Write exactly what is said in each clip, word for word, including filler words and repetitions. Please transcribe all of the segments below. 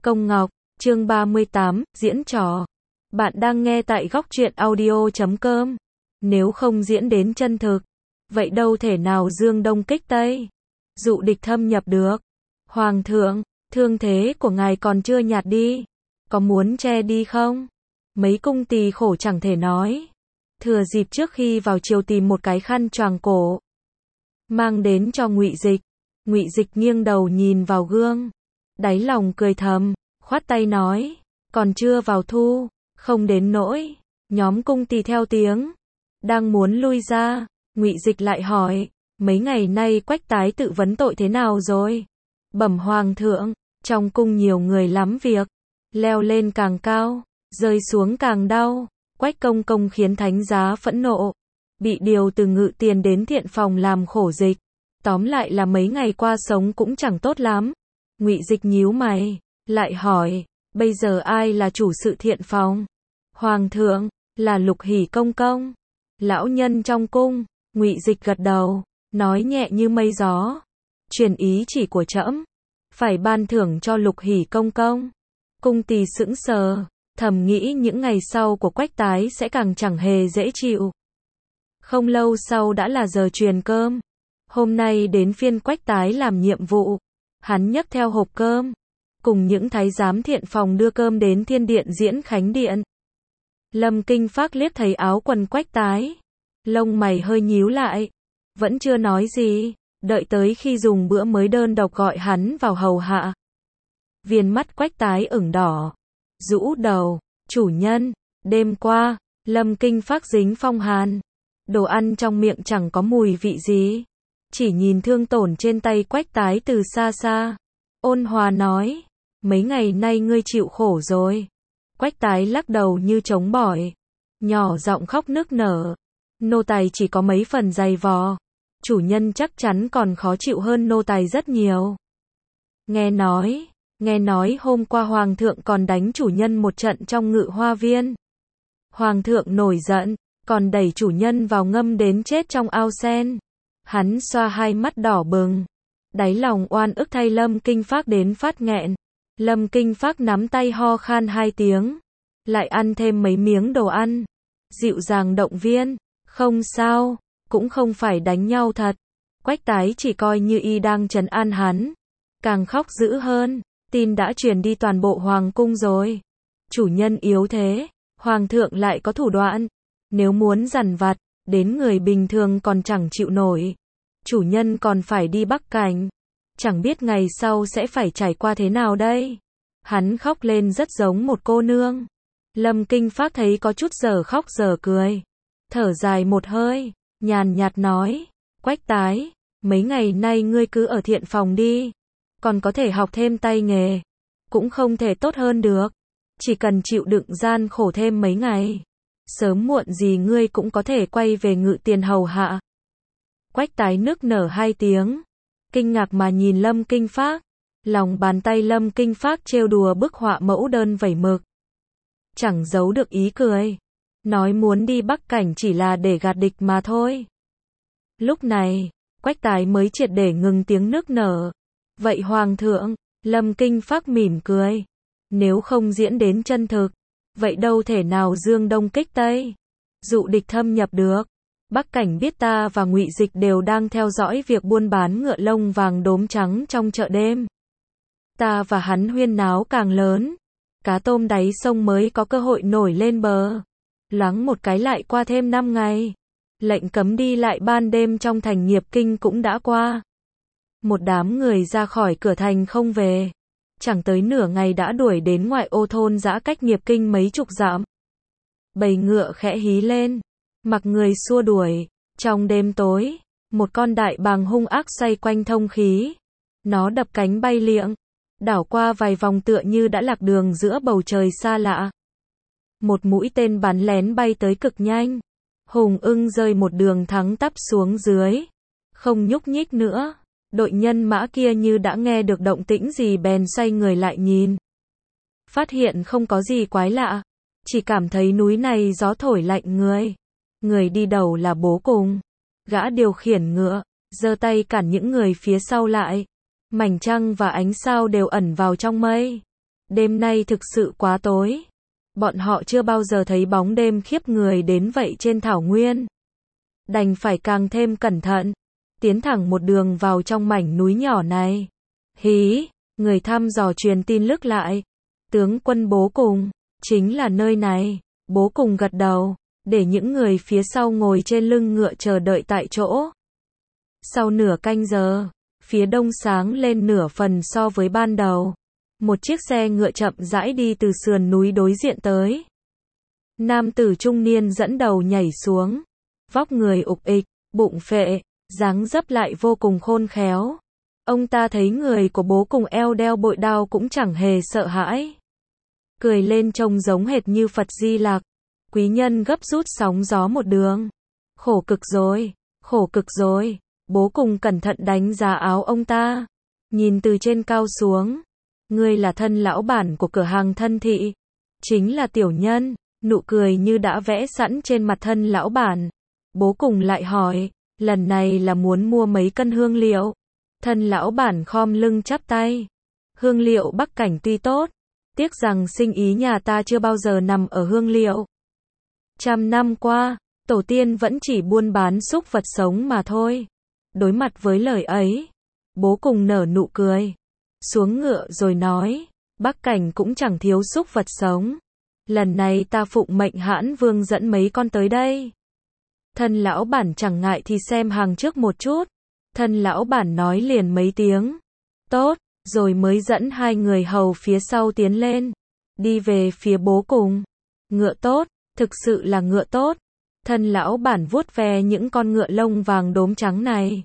Công Ngọc, chương ba mươi tám, diễn trò. Bạn đang nghe tại góc truyện audio chấm com. Nếu không diễn đến chân thực, vậy đâu thể nào dương đông kích tây, dụ địch thâm nhập được. Hoàng thượng, thương thế của ngài còn chưa nhạt đi, có muốn che đi không? Mấy cung tỳ khổ chẳng thể nói. Thừa dịp trước khi vào triều tìm một cái khăn choàng cổ, mang đến cho Ngụy Dịch. Ngụy Dịch nghiêng đầu nhìn vào gương, đáy lòng cười thầm, khoát tay nói, còn chưa vào thu, không đến nỗi. Nhóm cung tỳ theo tiếng, đang muốn lui ra, Ngụy Dịch lại hỏi, mấy ngày nay Quách Tái tự vấn tội thế nào rồi? Bẩm hoàng thượng, trong cung nhiều người lắm việc, leo lên càng cao, rơi xuống càng đau. Quách công công khiến thánh giá phẫn nộ, bị điều từ ngự tiền đến thiện phòng làm khổ dịch. Tóm lại là mấy ngày qua sống cũng chẳng tốt lắm. Ngụy Dịch nhíu mày, lại hỏi, bây giờ ai là chủ sự thiện phòng? Hoàng thượng, là Lục Hỷ công công, lão nhân trong cung. Ngụy Dịch gật đầu, nói nhẹ như mây gió, truyền ý chỉ của trẫm, phải ban thưởng cho Lục Hỷ công công. Cung tỳ sững sờ, thầm nghĩ những ngày sau của Quách Tái sẽ càng chẳng hề dễ chịu. Không lâu sau đã là giờ truyền cơm. Hôm nay đến phiên Quách Tái làm nhiệm vụ, hắn nhấc theo hộp cơm, cùng những thái giám thiện phòng đưa cơm đến thiên điện Diễn Khánh Điện. Lâm Kinh Phác liếc thấy áo quần Quách Tái, lông mày hơi nhíu lại, vẫn chưa nói gì, đợi tới khi dùng bữa mới đơn độc gọi hắn vào hầu hạ. Viền mắt Quách Tái ửng đỏ, rũ đầu, chủ nhân, đêm qua, Lâm Kinh Phác dính phong hàn, đồ ăn trong miệng chẳng có mùi vị gì. Chỉ nhìn thương tổn trên tay Quách Tái từ xa xa, ôn hòa nói, mấy ngày nay ngươi chịu khổ rồi. Quách Tái lắc đầu như trống bỏi, nhỏ giọng khóc nức nở, nô tài chỉ có mấy phần dày vò, chủ nhân chắc chắn còn khó chịu hơn nô tài rất nhiều. Nghe nói, nghe nói hôm qua hoàng thượng còn đánh chủ nhân một trận trong Ngự Hoa Viên. Hoàng thượng nổi giận, còn đẩy chủ nhân vào ngâm đến chết trong ao sen. Hắn xoa hai mắt đỏ bừng, đáy lòng oan ức thay Lâm Kinh Phác đến phát nghẹn. Lâm Kinh Phác nắm tay ho khan hai tiếng, lại ăn thêm mấy miếng đồ ăn, dịu dàng động viên, không sao, cũng không phải đánh nhau thật. Quách Tái chỉ coi như y đang trấn an hắn, càng khóc dữ hơn, tin đã truyền đi toàn bộ hoàng cung rồi. Chủ nhân yếu thế, hoàng thượng lại có thủ đoạn, nếu muốn dằn vặt, đến người bình thường còn chẳng chịu nổi. Chủ nhân còn phải đi Bắc Cảnh, chẳng biết ngày sau sẽ phải trải qua thế nào đây. Hắn khóc lên rất giống một cô nương. Lâm Kinh Phác thấy có chút giờ khóc giờ cười, thở dài một hơi, nhàn nhạt nói, Quách Tái, mấy ngày nay ngươi cứ ở thiện phòng đi, còn có thể học thêm tay nghề, cũng không thể tốt hơn được. Chỉ cần chịu đựng gian khổ thêm mấy ngày, sớm muộn gì ngươi cũng có thể quay về ngự tiền hầu hạ. Quách Tái nức nở hai tiếng, kinh ngạc mà nhìn Lâm Kinh Phác. Lòng bàn tay Lâm Kinh Phác trêu đùa bức họa mẫu đơn vẩy mực, chẳng giấu được ý cười, nói muốn đi Bắc Cảnh chỉ là để gạt địch mà thôi. Lúc này, Quách Tái mới triệt để ngừng tiếng nức nở. Vậy hoàng thượng, Lâm Kinh Phác mỉm cười, nếu không diễn đến chân thực, vậy đâu thể nào dương đông kích tây, dụ địch thâm nhập được. Bắc Cảnh biết ta và Ngụy Dịch đều đang theo dõi việc buôn bán ngựa lông vàng đốm trắng trong chợ đêm. Ta và hắn huyên náo càng lớn, cá tôm đáy sông mới có cơ hội nổi lên bờ. Loáng một cái lại qua thêm năm ngày, lệnh cấm đi lại ban đêm trong thành Nghiệp Kinh cũng đã qua. Một đám người ra khỏi cửa thành không về, chẳng tới nửa ngày đã đuổi đến ngoại ô thôn dã cách Nghiệp Kinh mấy chục dặm. Bầy ngựa khẽ hí lên, mặc người xua đuổi. Trong đêm tối, một con đại bàng hung ác xoay quanh thông khí, nó đập cánh bay liệng, đảo qua vài vòng tựa như đã lạc đường giữa bầu trời xa lạ. Một mũi tên bắn lén bay tới cực nhanh, hùng ưng rơi một đường thẳng tắp xuống dưới, không nhúc nhích nữa. Đội nhân mã kia như đã nghe được động tĩnh gì bèn xoay người lại nhìn, phát hiện không có gì quái lạ, chỉ cảm thấy núi này gió thổi lạnh người. Người đi đầu là bố cùng, gã điều khiển ngựa, giơ tay cản những người phía sau lại. Mảnh trăng và ánh sao đều ẩn vào trong mây. Đêm nay thực sự quá tối. Bọn họ chưa bao giờ thấy bóng đêm khiếp người đến vậy trên thảo nguyên. Đành phải càng thêm cẩn thận, tiến thẳng một đường vào trong mảnh núi nhỏ này. Hí, người thăm dò truyền tin lức lại. Tướng quân Bố Cùng, chính là nơi này. Bố Cùng gật đầu, để những người phía sau ngồi trên lưng ngựa chờ đợi tại chỗ. Sau nửa canh giờ, phía đông sáng lên nửa phần so với ban đầu. Một chiếc xe ngựa chậm rãi đi từ sườn núi đối diện tới. Nam tử trung niên dẫn đầu nhảy xuống. Vóc người ục ịch, bụng phệ, dáng dấp lại vô cùng khôn khéo. Ông ta thấy người của Bố Cùng eo đeo bội đao cũng chẳng hề sợ hãi. Cười lên trông giống hệt như Phật Di Lặc. Quý nhân gấp rút sóng gió một đường. Khổ cực rồi, khổ cực rồi. Bố Cùng cẩn thận đánh giá áo ông ta. Nhìn từ trên cao xuống. Ngươi là thân lão bản của cửa hàng Thân Thị. Chính là tiểu nhân. Nụ cười như đã vẽ sẵn trên mặt thân lão bản. Bố Cùng lại hỏi, lần này là muốn mua mấy cân hương liệu. Thân lão bản khom lưng chắp tay. Hương liệu Bắc Cảnh tuy tốt, tiếc rằng sinh ý nhà ta chưa bao giờ nằm ở hương liệu. Trăm năm qua, tổ tiên vẫn chỉ buôn bán súc vật sống mà thôi. Đối mặt với lời ấy, Bố Cùng nở nụ cười. Xuống ngựa rồi nói, Bắc Cảnh cũng chẳng thiếu súc vật sống. Lần này ta phụng mệnh Hãn Vương dẫn mấy con tới đây. Thân lão bản chẳng ngại thì xem hàng trước một chút. Thân lão bản nói liền mấy tiếng. Tốt, rồi mới dẫn hai người hầu phía sau tiến lên. Đi về phía Bố Cùng. Ngựa tốt, thực sự là ngựa tốt. Thân lão bản vuốt ve những con ngựa lông vàng đốm trắng này.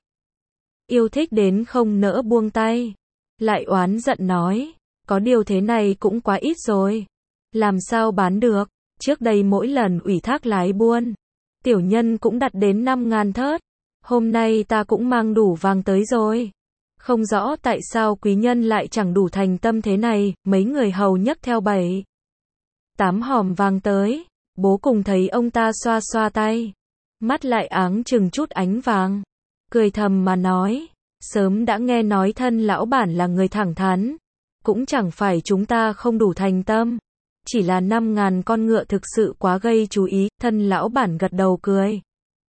Yêu thích đến không nỡ buông tay. Lại oán giận nói, có điều thế này cũng quá ít rồi. Làm sao bán được, trước đây mỗi lần ủy thác lái buôn. Tiểu nhân cũng đặt đến năm ngàn thớt. Hôm nay ta cũng mang đủ vàng tới rồi. Không rõ tại sao quý nhân lại chẳng đủ thành tâm thế này. Mấy người hầu nhấc theo bảy tám hòm vàng tới. Bố Cùng thấy ông ta xoa xoa tay. Mắt lại áng chừng chút ánh vàng. Cười thầm mà nói. Sớm đã nghe nói thân lão bản là người thẳng thắn. Cũng chẳng phải chúng ta không đủ thành tâm. Chỉ là năm ngàn con ngựa thực sự quá gây chú ý. Thân lão bản gật đầu cười.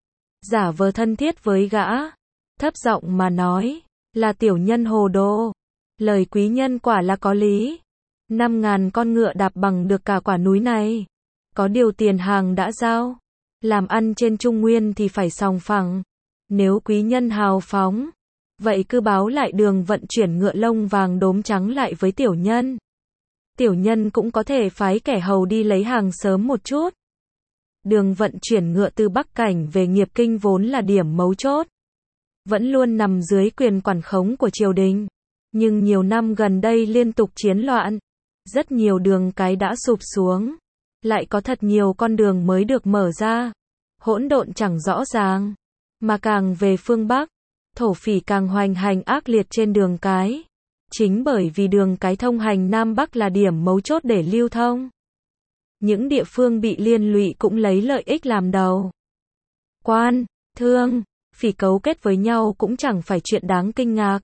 Giả vờ thân thiết với gã. Thấp giọng mà nói. Là tiểu nhân hồ đồ. Lời quý nhân quả là có lý. Năm ngàn con ngựa đạp bằng được cả quả núi này. Có điều tiền hàng đã giao. Làm ăn trên Trung Nguyên thì phải sòng phẳng. Nếu quý nhân hào phóng. Vậy cứ báo lại đường vận chuyển ngựa lông vàng đốm trắng lại với tiểu nhân. Tiểu nhân cũng có thể phái kẻ hầu đi lấy hàng sớm một chút. Đường vận chuyển ngựa từ Bắc Cảnh về Nghiệp Kinh vốn là điểm mấu chốt. Vẫn luôn nằm dưới quyền quản khống của triều đình. Nhưng nhiều năm gần đây liên tục chiến loạn. Rất nhiều đường cái đã sụp xuống. Lại có thật nhiều con đường mới được mở ra. Hỗn độn chẳng rõ ràng. Mà càng về phương Bắc, thổ phỉ càng hoành hành ác liệt trên đường cái. Chính bởi vì đường cái thông hành Nam Bắc là điểm mấu chốt để lưu thông. Những địa phương bị liên lụy cũng lấy lợi ích làm đầu. Quan, thương, phỉ cấu kết với nhau cũng chẳng phải chuyện đáng kinh ngạc.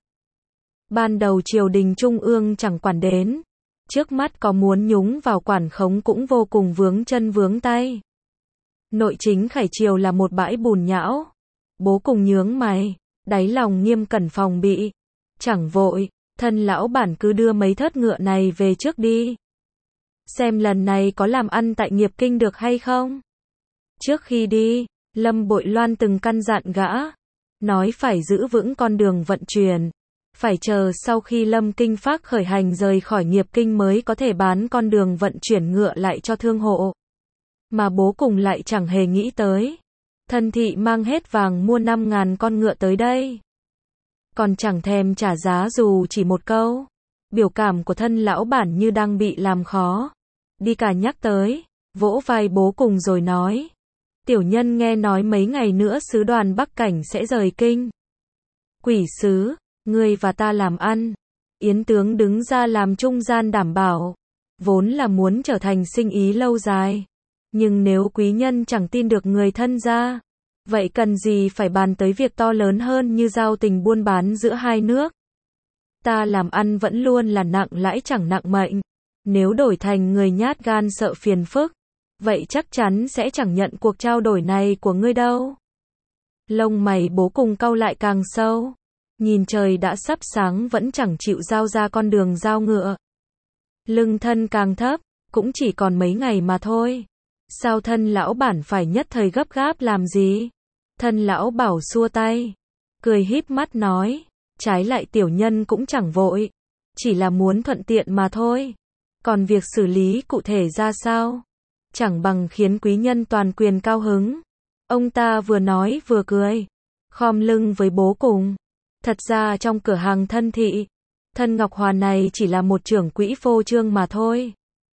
Ban đầu triều đình trung ương chẳng quản đến. Trước mắt có muốn nhúng vào quản khống cũng vô cùng vướng chân vướng tay. Nội chính Khải Triều là một bãi bùn nhão. Bố Cùng nhướng mày, đáy lòng nghiêm cẩn phòng bị. Chẳng vội, thân lão bản cứ đưa mấy thớt ngựa này về trước đi. Xem lần này có làm ăn tại Nghiệp Kinh được hay không. Trước khi đi, Lâm Bội Loan từng căn dặn gã. Nói phải giữ vững con đường vận chuyển. Phải chờ sau khi Lâm Kinh Phác khởi hành rời khỏi Nghiệp Kinh mới có thể bán con đường vận chuyển ngựa lại cho thương hộ. Mà Bố Cùng lại chẳng hề nghĩ tới. Thân Thị mang hết vàng mua năm ngàn con ngựa tới đây. Còn chẳng thèm trả giá dù chỉ một câu. Biểu cảm của thân lão bản như đang bị làm khó. Đi cả nhắc tới, vỗ vai Bố Cùng rồi nói. Tiểu nhân nghe nói mấy ngày nữa sứ đoàn Bắc Cảnh sẽ rời kinh. Quỷ sứ, ngươi và ta làm ăn. Yến tướng đứng ra làm trung gian đảm bảo. Vốn là muốn trở thành sinh ý lâu dài. Nhưng nếu quý nhân chẳng tin được người thân ra. Vậy cần gì phải bàn tới việc to lớn hơn như giao tình buôn bán giữa hai nước. Ta làm ăn vẫn luôn là nặng lãi chẳng nặng mệnh. Nếu đổi thành người nhát gan sợ phiền phức, vậy chắc chắn sẽ chẳng nhận cuộc trao đổi này của ngươi đâu. Lông mày Bố Cùng cau lại càng sâu. Nhìn trời đã sắp sáng vẫn chẳng chịu giao ra con đường giao ngựa. Lưng thân càng thấp, cũng chỉ còn mấy ngày mà thôi. Sao thân lão bản phải nhất thời gấp gáp làm gì? Thân lão bảo xua tay, cười híp mắt nói, trái lại tiểu nhân cũng chẳng vội, chỉ là muốn thuận tiện mà thôi. Còn việc xử lý cụ thể ra sao? Chẳng bằng khiến quý nhân toàn quyền cao hứng. Ông ta vừa nói vừa cười, khom lưng với Bố Cùng. Thật ra trong cửa hàng thân thị, thân Ngọc Hòa này chỉ là một trưởng quỹ phô trương mà thôi.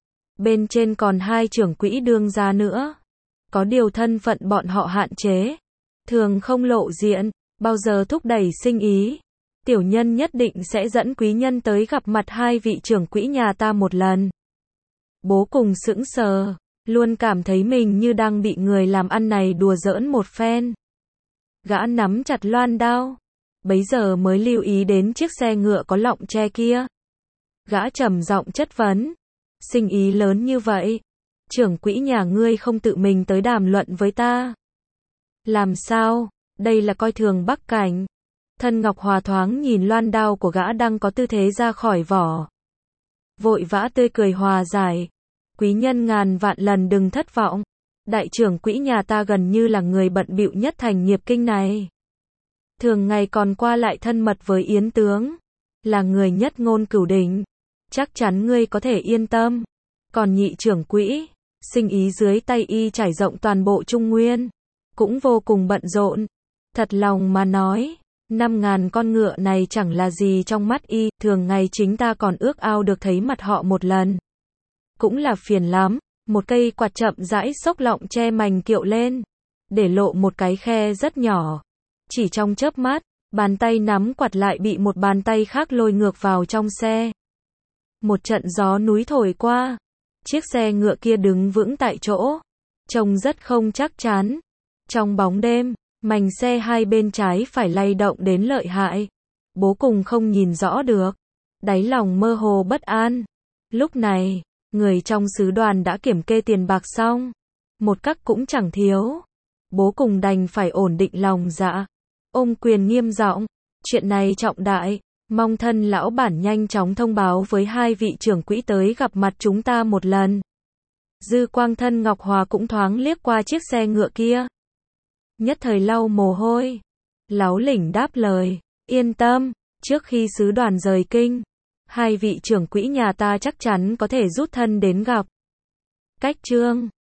Bên trên còn hai trưởng quỹ đương gia nữa. Có điều thân phận bọn họ hạn chế, thường không lộ diện, bao giờ thúc đẩy sinh ý. Tiểu nhân nhất định sẽ dẫn quý nhân tới gặp mặt hai vị trưởng quỹ nhà ta một lần. Bố Cùng sững sờ, luôn cảm thấy mình như đang bị người làm ăn này đùa giỡn một phen. Gã nắm chặt loan đao, bấy giờ mới lưu ý đến chiếc xe ngựa có lọng tre kia. Gã trầm giọng chất vấn, sinh ý lớn như vậy, trưởng quỹ nhà ngươi không tự mình tới đàm luận với ta? Làm sao, đây là coi thường Bắc Cảnh? Thân Ngọc Hòa thoáng nhìn loan đao của gã đang có tư thế ra khỏi vỏ, vội vã tươi cười hòa giải, quý nhân ngàn vạn lần đừng thất vọng, đại trưởng quỹ nhà ta gần như là người bận bịu nhất thành nghiệp kinh này. Thường ngày còn qua lại thân mật với Yến tướng, là người nhất ngôn cửu đỉnh, chắc chắn ngươi có thể yên tâm. Còn nhị trưởng quỹ, sinh ý dưới tay y trải rộng toàn bộ Trung Nguyên, cũng vô cùng bận rộn. Thật lòng mà nói, năm ngàn con ngựa này chẳng là gì trong mắt y, thường ngày chính ta còn ước ao được thấy mặt họ một lần. Cũng là phiền lắm, một cây quạt chậm rãi xốc lọng che mành kiệu lên, để lộ một cái khe rất nhỏ. Chỉ trong chớp mắt, bàn tay nắm quạt lại bị một bàn tay khác lôi ngược vào trong xe. Một trận gió núi thổi qua, chiếc xe ngựa kia đứng vững tại chỗ, trông rất không chắc chắn. Trong bóng đêm, mành xe hai bên trái phải lay động đến lợi hại. Bố Cùng không nhìn rõ được, đáy lòng mơ hồ bất an. Lúc này, người trong sứ đoàn đã kiểm kê tiền bạc xong, một các cũng chẳng thiếu. Bố Cùng đành phải ổn định lòng dạ, ôm quyền nghiêm giọng, chuyện này trọng đại, mong thân lão bản nhanh chóng thông báo với hai vị trưởng quỹ tới gặp mặt chúng ta một lần. Dư quang thân Ngọc Hòa cũng thoáng liếc qua chiếc xe ngựa kia, nhất thời lau mồ hôi, láu lỉnh đáp lời, yên tâm, trước khi sứ đoàn rời kinh, hai vị trưởng quỹ nhà ta chắc chắn có thể rút thân đến gặp. Cách chương